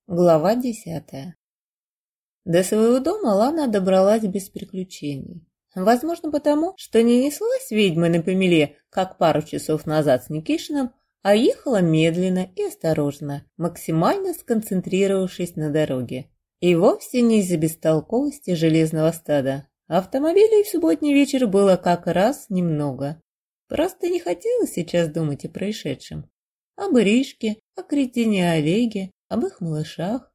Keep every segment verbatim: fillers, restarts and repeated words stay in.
Глава десятая. До своего дома Лана добралась без приключений. Возможно, потому, что не неслась ведьма на помеле, как пару часов назад с Никишиным, а ехала медленно и осторожно, максимально сконцентрировавшись на дороге. И вовсе не из-за бестолковости железного стада. Автомобилей в субботний вечер было как раз немного. Просто не хотелось сейчас думать о происшедшем. Об Иришке, о кретине Олеге, об их малышах.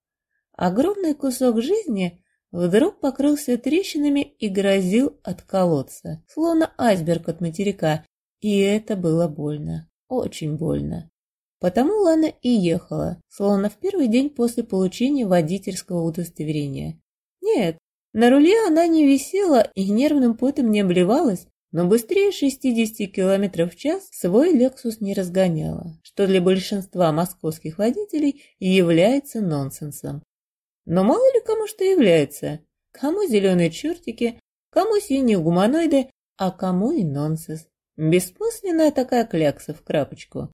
Огромный кусок жизни вдруг покрылся трещинами и грозил отколоться, словно айсберг от материка, и это было больно, очень больно. Потому Лана и ехала, словно в первый день после получения водительского удостоверения. Нет, на руле она не висела и нервным потом не обливалась, но быстрее шестидесяти километров в час свой «Лексус» не разгоняла, что для большинства московских водителей является нонсенсом. Но мало ли кому что является. Кому зеленые чертики, кому синие гуманоиды, а кому и нонсенс. Бессмысленная такая клякса в крапочку.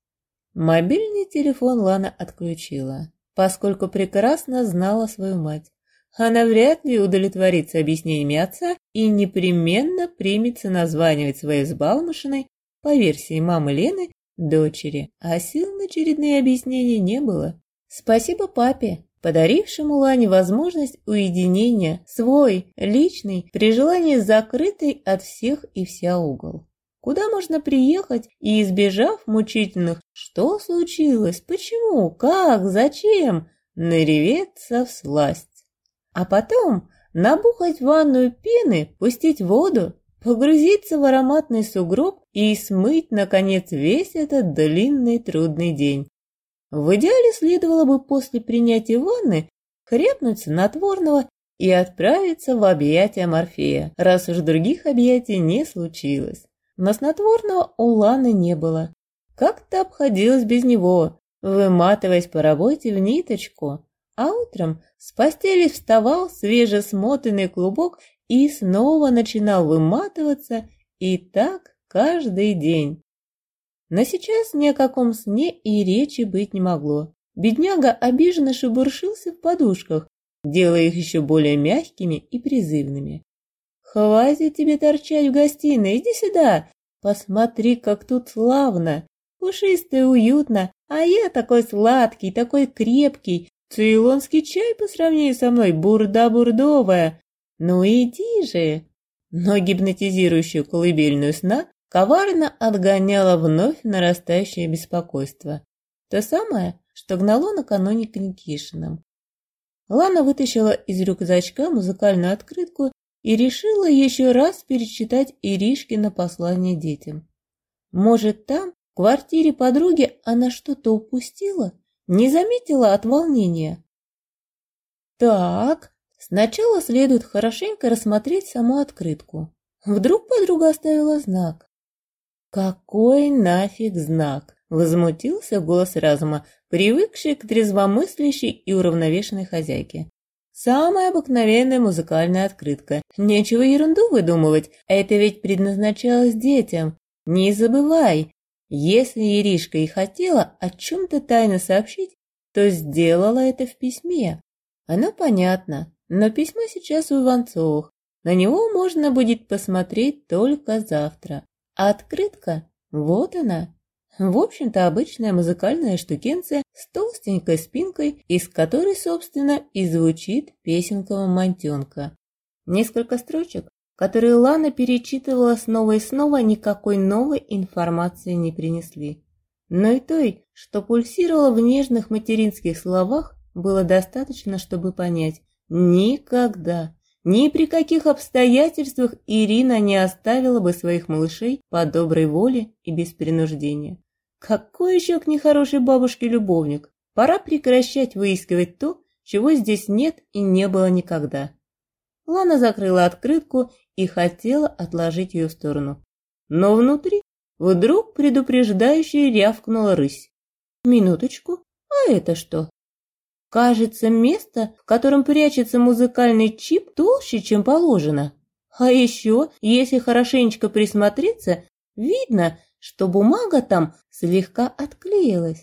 Мобильный телефон Лана отключила, поскольку прекрасно знала свою мать. Она вряд ли удовлетворится объяснениями отца и непременно примется названивать своей взбалмошной, по версии мамы Лены, дочери, а сил на очередные объяснения не было. Спасибо папе, подарившему Лане возможность уединения, свой, личный, при желании закрытый от всех и вся угол. Куда можно приехать и, избежав мучительных «что случилось?», «почему?», «как?», «зачем?», нареветься всласть. А потом набухать в ванную пены, пустить воду, погрузиться в ароматный сугроб и смыть, наконец, весь этот длинный трудный день. В идеале следовало бы после принятия ванны хряпнуть снотворного и отправиться в объятия Морфея, раз уж других объятий не случилось. Но снотворного у Ланы не было. Как-то обходилась без него, выматываясь по работе в ниточку. А утром с постели вставал свежесмотанный клубок и снова начинал выматываться, и так каждый день. Но сейчас ни о каком сне и речи быть не могло. Бедняга обиженно шебуршился в подушках, делая их еще более мягкими и призывными. «Хватит тебе торчать в гостиной, иди сюда, посмотри, как тут славно, пушисто и уютно, а я такой сладкий, такой крепкий, цейлонский чай по сравнению со мной бурда бурдовая. Ну иди же!» Но гипнотизирующую колыбельную сна коварно отгоняла вновь нарастающее беспокойство. То самое, что гнало накануне к Никишиным. Лана вытащила из рюкзачка музыкальную открытку и решила еще раз перечитать Иришкино послание детям. Может, там, в квартире подруги, она что-то упустила? Не заметила от волнения? Так, сначала следует хорошенько рассмотреть саму открытку. Вдруг подруга оставила знак? «Какой нафиг знак?» – возмутился голос разума, привыкший к трезвомыслящей и уравновешенной хозяйке. «Самая обыкновенная музыкальная открытка. Нечего ерунду выдумывать, это ведь предназначалось детям. Не забывай, если Иришка и хотела о чем-то тайно сообщить, то сделала это в письме. Оно понятно, но письмо сейчас у Иванцовых. На него можно будет посмотреть только завтра. А открытка, вот она. В общем-то, обычная музыкальная штукенция с толстенькой спинкой, из которой, собственно, и звучит песенка «Мамонтенка». Несколько строчек, которые Лана перечитывала снова и снова, никакой новой информации не принесли. Но и той, что пульсировало в нежных материнских словах, было достаточно, чтобы понять: никогда, ни при каких обстоятельствах Ирина не оставила бы своих малышей по доброй воле и без принуждения. Какой еще к нехорошей бабушке любовник? Пора прекращать выискивать то, чего здесь нет и не было никогда. Лана закрыла открытку и хотела отложить ее в сторону. Но внутри вдруг предупреждающе рявкнула рысь. «Минуточку, а это что?» Кажется, место, в котором прячется музыкальный чип, толще, чем положено. А еще, если хорошенечко присмотреться, видно, что бумага там слегка отклеилась.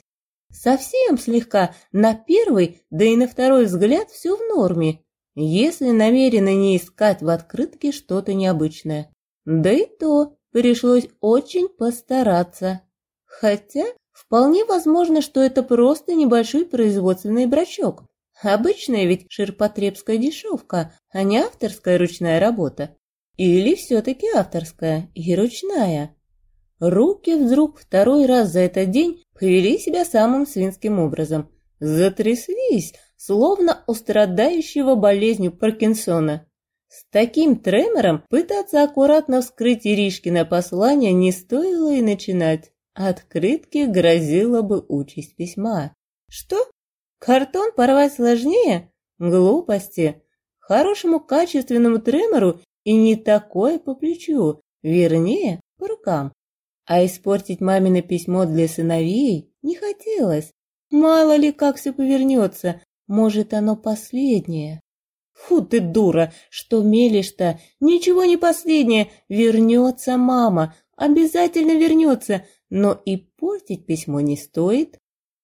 Совсем слегка, на первый, да и на второй взгляд все в норме, если намеренно не искать в открытке что-то необычное. Да и то пришлось очень постараться. Хотя вполне возможно, что это просто небольшой производственный брачок. Обычная ведь ширпотребская дешевка, а не авторская ручная работа. Или все-таки авторская и ручная. Руки вдруг второй раз за этот день повели себя самым свинским образом. Затряслись, словно у страдающего болезнью Паркинсона. С таким тремором пытаться аккуратно вскрыть Иришкино послание не стоило и начинать. Открытке грозила бы участь письма. Что? Картон порвать сложнее? Глупости. Хорошему качественному тремору и не такое по плечу, вернее, по рукам. А испортить мамино письмо для сыновей не хотелось. Мало ли как все повернется, может, оно последнее. Фу ты, дура, что мелешь-то? Ничего не последнее, вернется мама, обязательно вернется, но и портить письмо не стоит.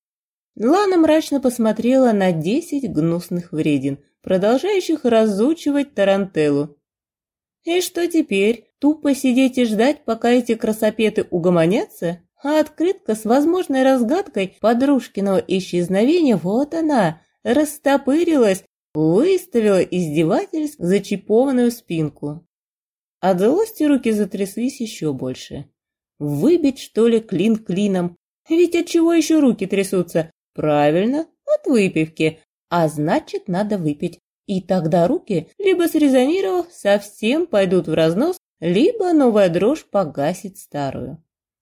Лана мрачно посмотрела на десять гнусных вредин, продолжающих разучивать тарантеллу. И что теперь? Тупо сидеть и ждать, пока эти красопеты угомонятся? А открытка с возможной разгадкой подружкиного исчезновения, вот она, растопырилась, выставила издевательств зачипованную спинку. От злости руки затряслись еще больше. Выбить, что ли, клин клином? Ведь от чего еще руки трясутся? Правильно, от выпивки. А значит, надо выпить. И тогда руки, либо срезонировав, совсем пойдут в разнос, либо новая дрожь погасит старую.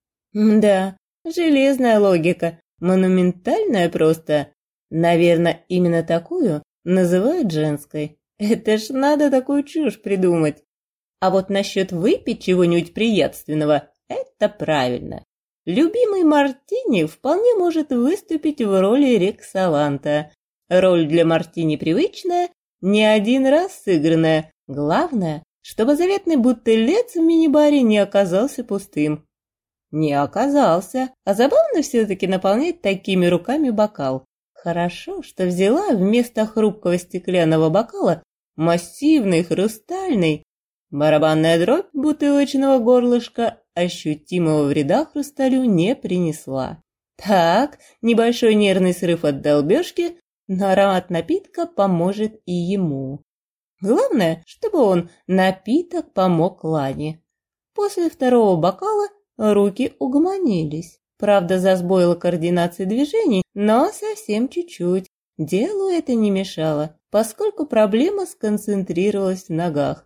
Да, железная логика, монументальная просто. Наверное, именно такую называют женской. Это ж надо такую чушь придумать. А вот насчет выпить чего-нибудь приятственного – это правильно. Любимый мартини вполне может выступить в роли рексаланта. Роль для мартини привычная, не один раз сыгранная. Главное, чтобы заветный бутылец в мини-баре не оказался пустым. Не оказался, а забавно все-таки наполнять такими руками бокал. Хорошо, что взяла вместо хрупкого стеклянного бокала массивный хрустальный. Барабанная дробь бутылочного горлышка ощутимого вреда хрусталю не принесла. Так, небольшой нервный срыв от долбежки, но аромат напитка поможет и ему. Главное, чтобы он, напиток, помог Лане. После второго бокала руки угомонились. Правда, засбоила координации движений, но совсем чуть-чуть. Делу это не мешало, поскольку проблема сконцентрировалась в ногах.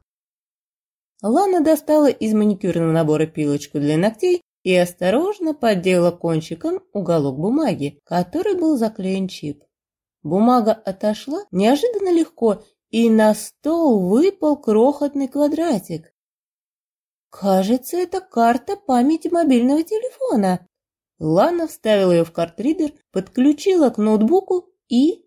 Лана достала из маникюрного набора пилочку для ногтей и осторожно поддела кончиком уголок бумаги, который был заклеен чип. Бумага отошла неожиданно легко, и на стол выпал крохотный квадратик. Кажется, это карта памяти мобильного телефона. Лана вставила ее в картридер, подключила к ноутбуку и...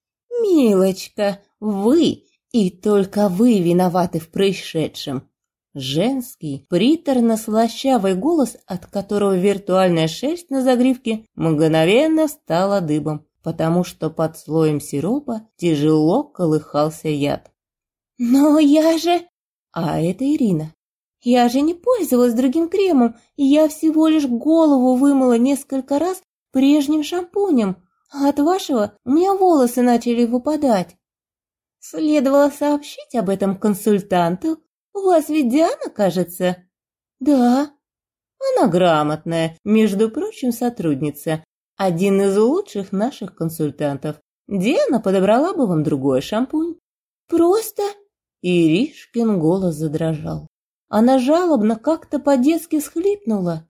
«Милочка, вы и только вы виноваты в происшедшем». Женский, приторно-слащавый голос, от которого виртуальная шерсть на загривке мгновенно встала дыбом, потому что под слоем сиропа тяжело колыхался яд. «Но я же...» «А это Ирина. Я же не пользовалась другим кремом, я всего лишь голову вымыла несколько раз прежним шампунем, а от вашего у меня волосы начали выпадать. Следовало сообщить об этом консультанту. У вас ведь Диана, кажется?» «Да». «Она грамотная, между прочим, сотрудница. Один из лучших наших консультантов. Диана подобрала бы вам другой шампунь». «Просто...» Иришкин голос задрожал. Она жалобно как-то по-детски всхлипнула.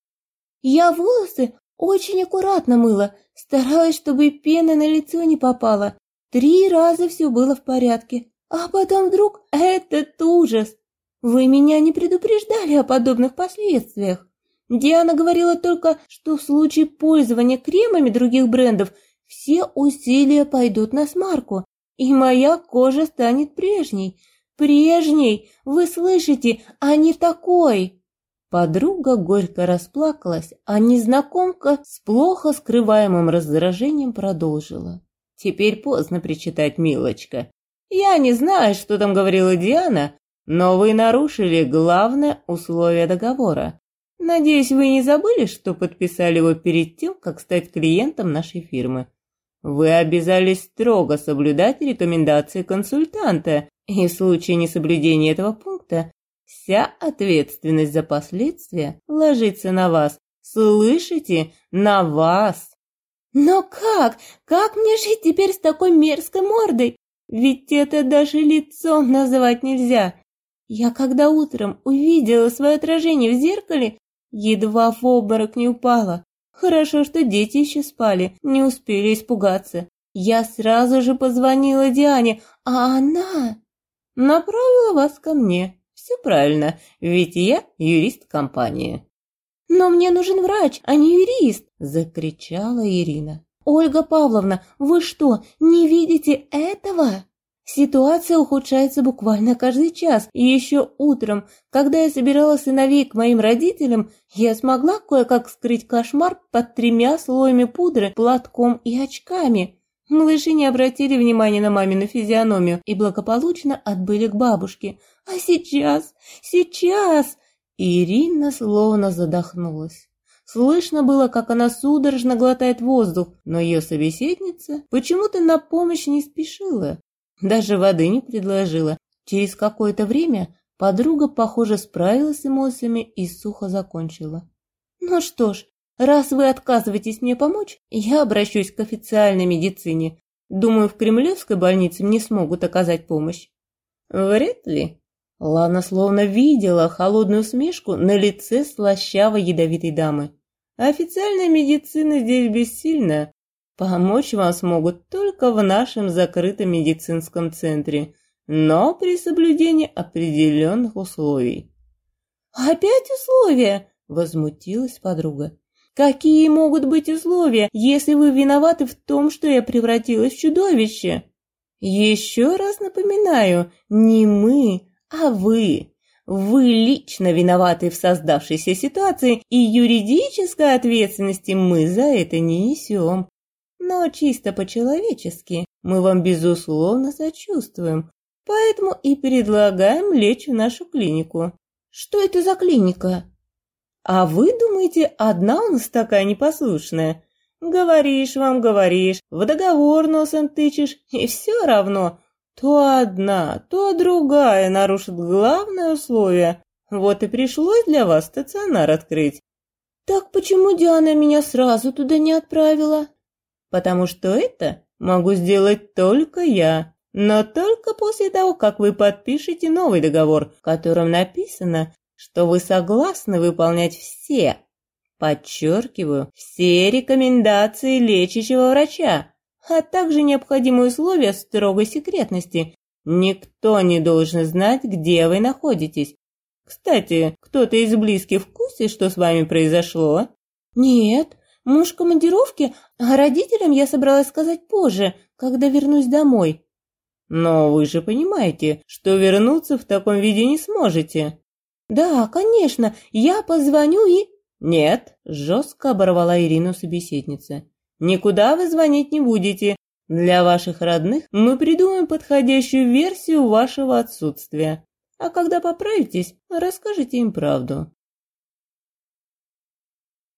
«Я волосы очень аккуратно мыла, старалась, чтобы пена на лицо не попала. Три раза все было в порядке. А потом вдруг этот ужас. Вы меня не предупреждали о подобных последствиях. Диана говорила только, что в случае пользования кремами других брендов все усилия пойдут на смарку, и моя кожа станет прежней. Прежней, вы слышите, а не такой». Подруга горько расплакалась, а незнакомка с плохо скрываемым раздражением продолжила. «Теперь поздно причитать, милочка. Я не знаю, что там говорила Диана, но вы нарушили главное условие договора. Надеюсь, вы не забыли, что подписали его перед тем, как стать клиентом нашей фирмы. Вы обязались строго соблюдать рекомендации консультанта, и в случае несоблюдения этого пункта вся ответственность за последствия ложится на вас. Слышите? На вас!» «Но как? Как мне жить теперь с такой мерзкой мордой? Ведь это даже лицом называть нельзя. Я когда утром увидела свое отражение в зеркале, едва в обморок не упала. Хорошо, что дети еще спали, не успели испугаться. Я сразу же позвонила Диане, а она направила вас ко мне. Все правильно, ведь я юрист компании». «Но мне нужен врач, а не юрист!» – закричала Ирина. «Ольга Павловна, вы что, не видите этого? Ситуация ухудшается буквально каждый час, и еще утром, когда я собирала сыновей к моим родителям, я смогла кое-как скрыть кошмар под тремя слоями пудры, платком и очками. Малыши не обратили внимания на мамину физиономию и благополучно отбыли к бабушке. А сейчас, сейчас...» Ирина словно задохнулась. Слышно было, как она судорожно глотает воздух, но ее собеседница почему-то на помощь не спешила. Даже воды не предложила. Через какое-то время подруга, похоже, справилась с эмоциями и сухо закончила. «Ну что ж, раз вы отказываетесь мне помочь, я обращусь к официальной медицине. Думаю, в Кремлевской больнице мне смогут оказать помощь». «Вряд ли». Лана словно видела холодную усмешку на лице слащавой ядовитой дамы. «Официальная медицина здесь бессильна. Помочь вам смогут только в нашем закрытом медицинском центре, но при соблюдении определенных условий». «Опять условия?» – возмутилась подруга. «Какие могут быть условия, если вы виноваты в том, что я превратилась в чудовище? Еще раз напоминаю, не мы, а вы. Вы лично виноваты в создавшейся ситуации, и юридической ответственности мы за это не несем. Но чисто по-человечески мы вам безусловно сочувствуем, поэтому и предлагаем лечь в нашу клинику». «Что это за клиника?» «А вы думаете, одна у нас такая непослушная? Говоришь вам, говоришь, в договор носом тычешь, и все равно то одна, то другая нарушит главное условие. Вот и пришлось для вас стационар открыть». «Так почему Диана меня сразу туда не отправила?» «Потому что это могу сделать только я, но только после того, как вы подпишете новый договор, в котором написано, что вы согласны выполнять все, подчеркиваю, все рекомендации лечащего врача, а также необходимые условия строгой секретности. Никто не должен знать, где вы находитесь. Кстати, кто-то из близких в курсе, что с вами произошло?» «Нет, муж в командировке, а родителям я собралась сказать позже, когда вернусь домой». «Но вы же понимаете, что вернуться в таком виде не сможете». «Да, конечно, я позвоню и...» «Нет», – жестко оборвала Ирину собеседница. «Никуда вы звонить не будете. Для ваших родных мы придумаем подходящую версию вашего отсутствия. А когда поправитесь, расскажите им правду».